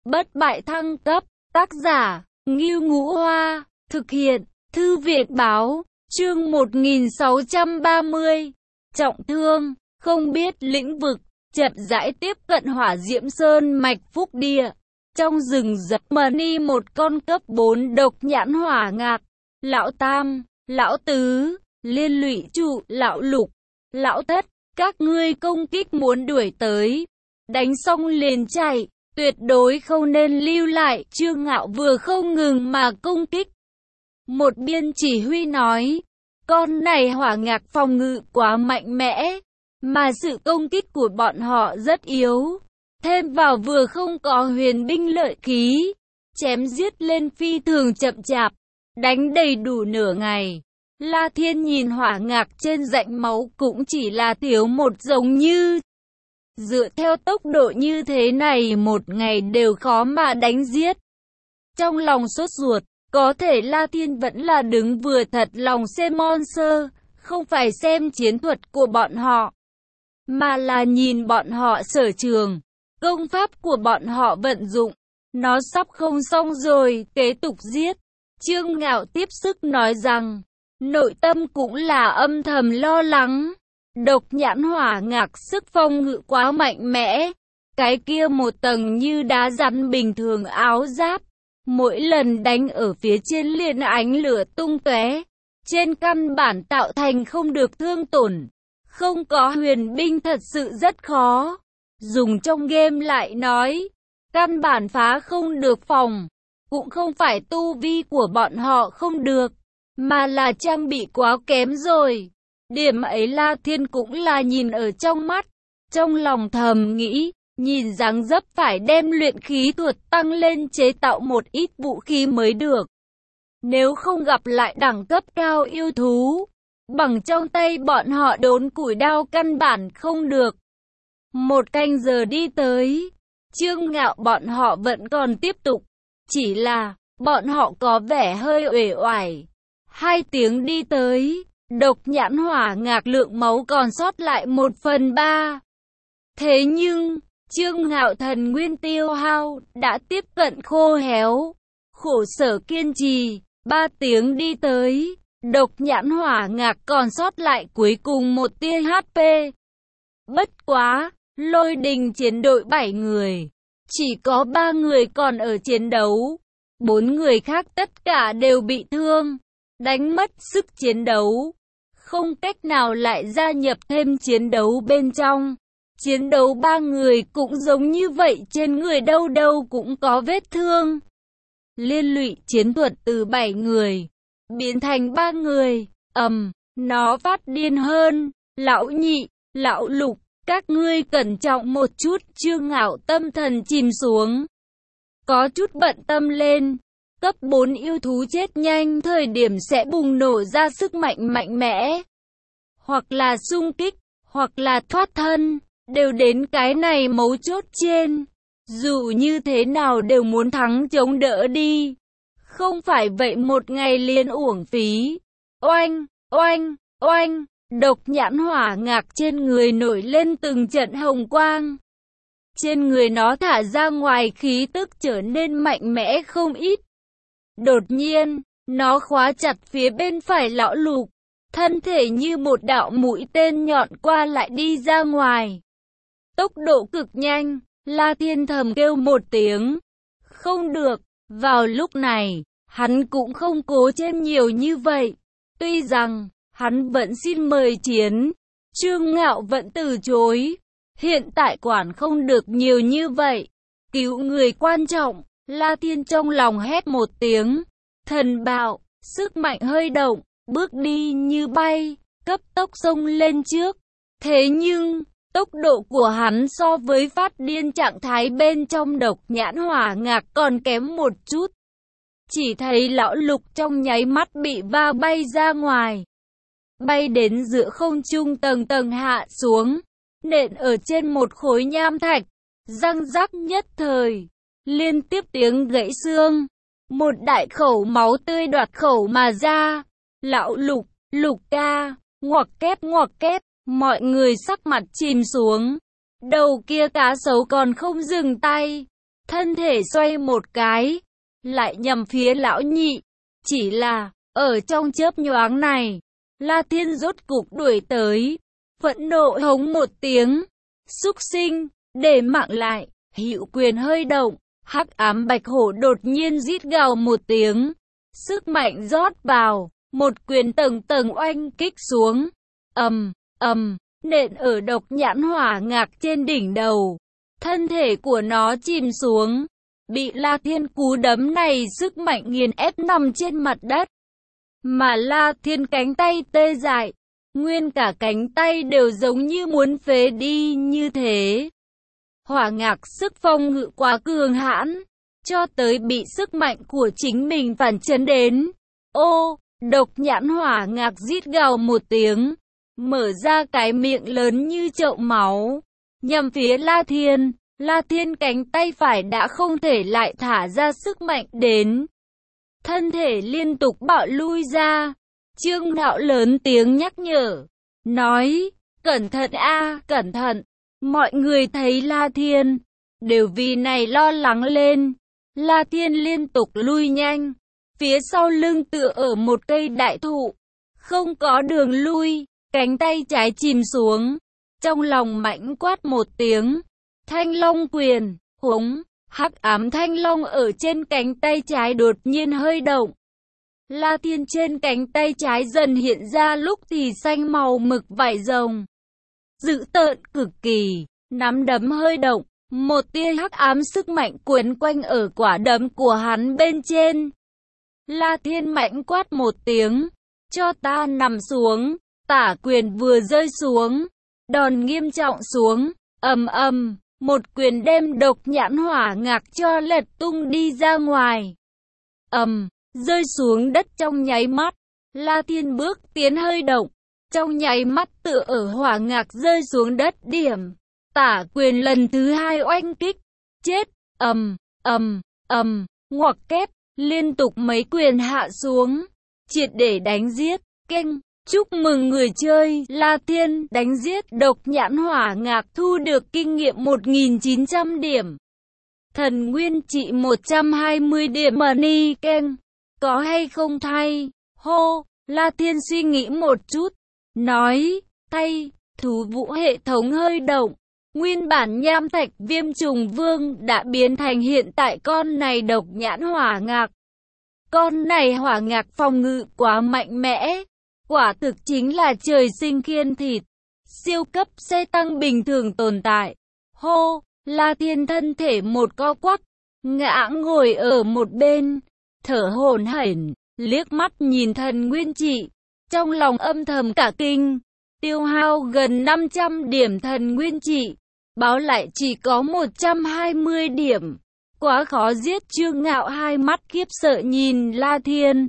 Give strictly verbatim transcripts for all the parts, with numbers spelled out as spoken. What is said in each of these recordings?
Bất bại thăng cấp, tác giả, Ngưu Ngũ Hoa, thực hiện, Thư viện Báo, chương một nghìn sáu trăm ba mươi, trọng thương, không biết lĩnh vực, chậm rãi tiếp cận hỏa diễm sơn mạch phúc địa. Trong rừng rậm mờ ni một con cấp bốn độc nhãn hỏa ngạc, lão tam, lão tứ, liên lụy trụ, lão lục, lão thất, các ngươi công kích muốn đuổi tới, đánh xong liền chạy, tuyệt đối không nên lưu lại. Trương Ngạo vừa không ngừng mà công kích. Một biên chỉ huy nói, con này hỏa ngạc phòng ngự quá mạnh mẽ, mà sự công kích của bọn họ rất yếu. Thêm vào vừa không có huyền binh lợi khí, chém giết lên phi thường chậm chạp, đánh đầy đủ nửa ngày. La Thiên nhìn hỏa ngạc trên rãnh máu cũng chỉ là thiếu một giống như. Dựa theo tốc độ như thế này một ngày đều khó mà đánh giết. Trong lòng sốt ruột, có thể La Thiên vẫn là đứng vừa thật lòng xem monster, không phải xem chiến thuật của bọn họ, mà là nhìn bọn họ sở trường, công pháp của bọn họ vận dụng. Nó sắp không xong rồi, kế tục giết. Trương Ngạo tiếp sức nói rằng, nội tâm cũng là âm thầm lo lắng. Độc nhãn hỏa ngạc sức phòng ngự quá mạnh mẽ. Cái kia một tầng như đá rắn bình thường áo giáp, mỗi lần đánh ở phía trên liền ánh lửa tung tóe, trên căn bản tạo thành không được thương tổn. Không có huyền binh thật sự rất khó. Dùng trong game lại nói, căn bản phá không được phòng. Cũng không phải tu vi của bọn họ không được, mà là trang bị quá kém rồi. Điểm ấy La Thiên cũng là nhìn ở trong mắt. Trong lòng thầm nghĩ, nhìn dáng dấp phải đem luyện khí thuật tăng lên chế tạo một ít vũ khí mới được. Nếu không gặp lại đẳng cấp cao yêu thú, bằng trong tay bọn họ đốn củi đao căn bản không được. Một canh giờ đi tới, Trương Ngạo bọn họ vẫn còn tiếp tục. Chỉ là, bọn họ có vẻ hơi uể oải. Hai tiếng đi tới, độc nhãn hỏa ngạc lượng máu còn sót lại một phần ba. Thế nhưng, Trương Ngạo thần nguyên tiêu hao, đã tiếp cận khô héo. Khổ sở kiên trì, ba tiếng đi tới, độc nhãn hỏa ngạc còn sót lại cuối cùng một tia hát pê. Bất quá, lôi đình chiến đội bảy người, chỉ có ba người còn ở chiến đấu. Bốn người khác tất cả đều bị thương, đánh mất sức chiến đấu, không cách nào lại gia nhập thêm chiến đấu bên trong. Chiến đấu ba người cũng giống như vậy, trên người đâu đâu cũng có vết thương. Liên lụy chiến thuật từ bảy người biến thành ba người, ầm, nó phát điên hơn. Lão nhị, lão lục, các ngươi cẩn trọng một chút. Trương Ngạo tâm thần chìm xuống, có chút bận tâm lên. Cấp bốn yêu thú chết nhanh thời điểm sẽ bùng nổ ra sức mạnh mạnh mẽ, hoặc là xung kích, hoặc là thoát thân, đều đến cái này mấu chốt trên. Dù như thế nào đều muốn thắng chống đỡ đi, không phải vậy một ngày liền uổng phí. Oanh, oanh, oanh, độc nhãn hỏa ngạc trên người nổi lên từng trận hồng quang. Trên người nó thả ra ngoài khí tức trở nên mạnh mẽ không ít. Đột nhiên, nó khóa chặt phía bên phải lão lục, thân thể như một đạo mũi tên nhọn qua lại đi ra ngoài. Tốc độ cực nhanh, La Thiên thầm kêu một tiếng. Không được, vào lúc này, hắn cũng không cố thêm nhiều như vậy. Tuy rằng, hắn vẫn xin mời chiến, Trương Ngạo vẫn từ chối. Hiện tại quản không được nhiều như vậy, cứu người quan trọng. La Thiên trong lòng hét một tiếng, thần bạo, sức mạnh hơi động, bước đi như bay, cấp tốc xông lên trước. Thế nhưng, tốc độ của hắn so với phát điên trạng thái bên trong độc nhãn hỏa ngạc còn kém một chút. Chỉ thấy lão lục trong nháy mắt bị va bay ra ngoài, bay đến giữa không trung tầng tầng hạ xuống, nện ở trên một khối nham thạch, răng rắc nhất thời, liên tiếp tiếng gãy xương, một đại khẩu máu tươi đoạt khẩu mà ra. Lão lục, lục ca, ngoặc kép ngoặc kép, mọi người sắc mặt chìm xuống. Đầu kia cá sấu còn không dừng tay, thân thể xoay một cái, lại nhằm phía lão nhị. Chỉ là, ở trong chớp nhoáng này, La Thiên rốt cục đuổi tới, phẫn nộ hống một tiếng, súc sinh, để mạng lại, Hữu Quyền hơi động, hắc ám bạch hổ đột nhiên rít gào một tiếng, sức mạnh rót vào, một quyền tầng tầng oanh kích xuống, ầm, ầm, nện ở độc nhãn hỏa ngạc trên đỉnh đầu, thân thể của nó chìm xuống, bị La Thiên cú đấm này sức mạnh nghiền ép nằm trên mặt đất. Mà La Thiên cánh tay tê dại, nguyên cả cánh tay đều giống như muốn phế đi như thế. Hỏa ngạc sức phong ngự quá cường hãn, cho tới bị sức mạnh của chính mình phản chấn đến. Ô, độc nhãn hỏa ngạc rít gào một tiếng, mở ra cái miệng lớn như chậu máu, nhằm phía La Thiên. La Thiên cánh tay phải đã không thể lại thả ra sức mạnh đến. Thân thể liên tục bạo lui ra. Trương Đạo lớn tiếng nhắc nhở, nói, cẩn thận a, cẩn thận. Mọi người thấy La Thiên, đều vì này lo lắng lên. La Thiên liên tục lui nhanh, phía sau lưng tựa ở một cây đại thụ, không có đường lui, cánh tay trái chìm xuống, trong lòng mãnh quát một tiếng, Thanh Long quyền, húng, hắc ám thanh long ở trên cánh tay trái đột nhiên hơi động. La Thiên trên cánh tay trái dần hiện ra lúc thì xanh màu mực vảy rồng, dữ tợn cực kỳ, nắm đấm hơi động, một tia hắc ám sức mạnh quấn quanh ở quả đấm của hắn bên trên. La Thiên mãnh quát một tiếng, cho ta nằm xuống, tả quyền vừa rơi xuống, đòn nghiêm trọng xuống, ầm ầm, một quyền đem độc nhãn hỏa ngạc cho lật tung đi ra ngoài. Ầm, rơi xuống đất trong nháy mắt, La Thiên bước tiến hơi động, trong nháy mắt tựa ở hỏa ngạc rơi xuống đất điểm. Tả quyền lần thứ hai oanh kích, chết, ầm, ầm, ầm, ngoặc kép, liên tục mấy quyền hạ xuống, triệt để đánh giết, keng, chúc mừng người chơi, La Thiên đánh giết độc nhãn hỏa ngạc thu được kinh nghiệm một nghìn chín trăm điểm. Thần nguyên trị một trăm hai mươi điểm money, keng, có hay không thay, hô, La Thiên suy nghĩ một chút, nói, thay, thú vũ hệ thống hơi động. Nguyên bản nham thạch viêm trùng vương đã biến thành hiện tại con này độc nhãn hỏa ngạc. Con này hỏa ngạc phòng ngự quá mạnh mẽ, quả thực chính là trời sinh khiên thịt, siêu cấp xe tăng bình thường tồn tại. Hô, La Thiên thân thể một co quắp, ngã ngồi ở một bên, thở hổn hển, liếc mắt nhìn thần nguyên trị, trong lòng âm thầm cả kinh, tiêu hao gần năm trăm điểm thần nguyên trị. Báo lại chỉ có một trăm hai mươi điểm, quá khó giết. Trương Ngạo hai mắt khiếp sợ nhìn La Thiên.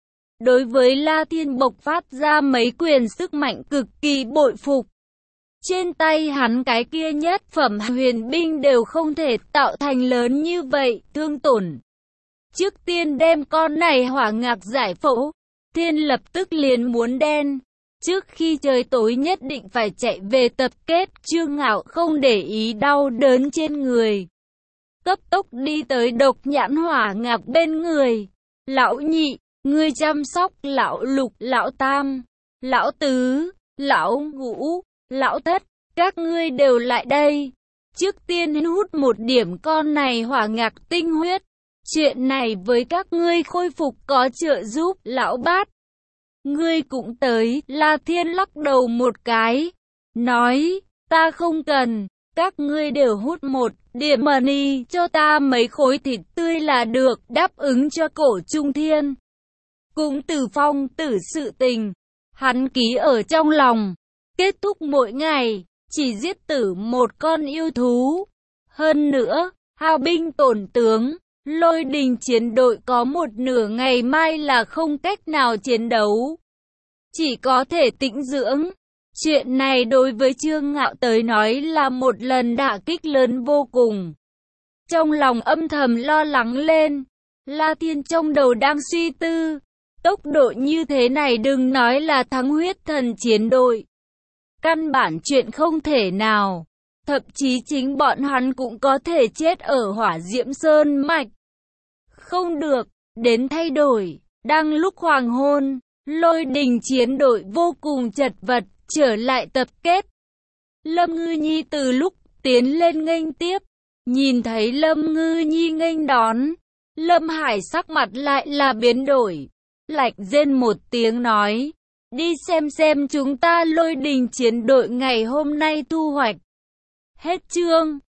Đối với La Thiên bộc phát ra mấy quyền sức mạnh cực kỳ bội phục. Trên tay hắn cái kia nhất phẩm huyền binh đều không thể tạo thành lớn như vậy, thương tổn. Trước tiên đem con này hỏa ngạc giải phẫu, Thiên lập tức liền muốn đen. Trước khi trời tối nhất định phải chạy về tập kết. Trương Ngạo không để ý đau đớn trên người, cấp tốc đi tới độc nhãn hỏa ngạc bên người. Lão nhị, ngươi chăm sóc lão lục, lão tam, lão tứ, lão ngũ, lão thất, các ngươi đều lại đây. Trước tiên hút một điểm con này hỏa ngạc tinh huyết. Chuyện này với các ngươi khôi phục có trợ giúp. Lão bát, ngươi cũng tới. La Thiên lắc đầu một cái, nói, ta không cần, các ngươi đều hút một điểm money cho ta mấy khối thịt tươi là được, đáp ứng cho Cổ Trung Thiên. Cũng từ phong tử sự tình, hắn ký ở trong lòng, kết thúc mỗi ngày, chỉ giết tử một con yêu thú. Hơn nữa, hao binh tổn tướng, Lôi Đình chiến đội có một nửa ngày mai là không cách nào chiến đấu, chỉ có thể tĩnh dưỡng. Chuyện này đối với Trương Ngạo tới nói là một lần đả kích lớn vô cùng. Trong lòng âm thầm lo lắng lên, La Thiên trong đầu đang suy tư, tốc độ như thế này đừng nói là thắng huyết thần chiến đội, căn bản chuyện không thể nào. Thậm chí chính bọn hắn cũng có thể chết ở Hỏa Diễm Sơn Mạch. Không được, đến thay đổi. Đang lúc hoàng hôn, Lôi Đình chiến đội vô cùng chật vật, trở lại tập kết. Lâm Ngư Nhi từ lúc tiến lên nghênh tiếp, nhìn thấy Lâm Ngư Nhi nghênh đón, Lâm Hải sắc mặt lại là biến đổi, lạnh rên một tiếng nói, đi xem xem chúng ta Lôi Đình chiến đội ngày hôm nay thu hoạch. Hết chương.